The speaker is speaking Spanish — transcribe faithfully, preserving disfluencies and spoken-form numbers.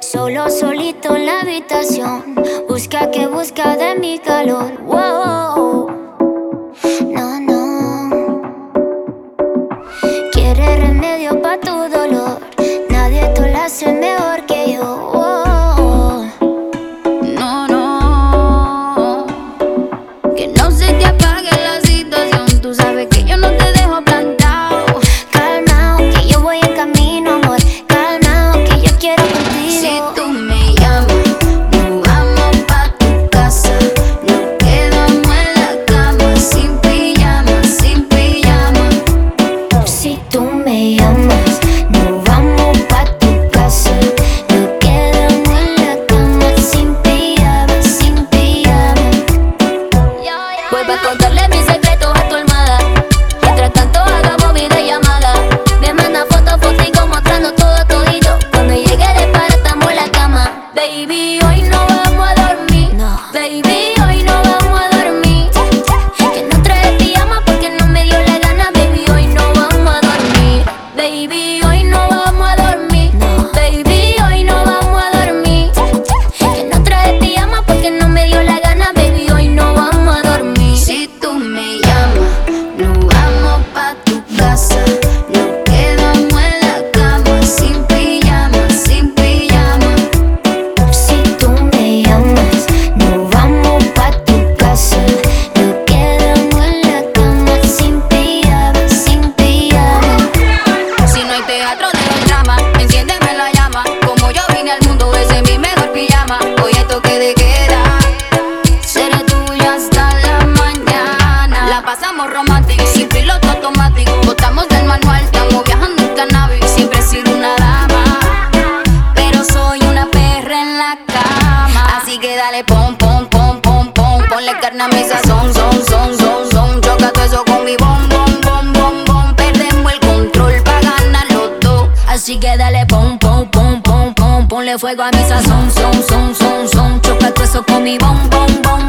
Solo solito en la habitación, busca que busca de mi calor. Wow. No, no. Quiere remedio pa' tu dolor, nadie te lo hace mejor que yo. Wow. No, no. Que no se te apague la situación, tú sabes que yo no te dejo plantado. Calmao, que yo voy en camino, amor. Calmao, que yo quiero contigo. Si tú me llamas, nos vamos pa' tu casa. Nos quedamos en la cama, sin pijama, sin pijama. Si tú me llamas, nos vamos pa' tu casa. Nos quedamos en la cama, sin pijama, sin pijama. Voy pa' contarle mis secretos a tu almohada. Mientras tanto hagamos videollamada. Me manda fotos, fotico mostrando todo todito. Cuando llegue de para estamos en la cama. Baby, hoy no vamos a dormir. No. Baby, hoy no vamos a dormir. Que no trae pijama porque no me dio la gana. Baby, hoy no vamos a dormir. Baby, hoy no vamos a dormir. No. Baby, hoy no vamos a dormir. Que no trae pijama porque no me dio la gana. Baby, hoy no vamos a dormir. Si tú me llamas, nos vamos pa' tu casa. Nos quedamos en la cama, sin pijama, sin pijama. Si tú me llamas, nos vamos pa' tu casa. Nos quedamos en la cama, sin pijama, sin pijama. Si no hay teatro, dejo el drama. Enciéndeme la llama. Como yo vine al mundo, ese es mi mejor pijama. Hoy hay toque de queda. Seré tuya hasta la mañana. La pasamos romántico, sin piloto automático. Botamos del manual, estamos viajando en cannabis. Siempre he sido una dama, pero soy una perra en la cama. Así que dale pom, pom, pom, pom, pom. Ponle carne a mi sazón, son, son, son, son. Choca todo eso con mi bom, bom, bom, bom, bom. Perdemos el control pa' ganar los dos. Así que dale pom, pom, pom, pom, pom. Ponle fuego a mi sazón, son, son, son, son. Choca todo eso con mi bom, bom, bom.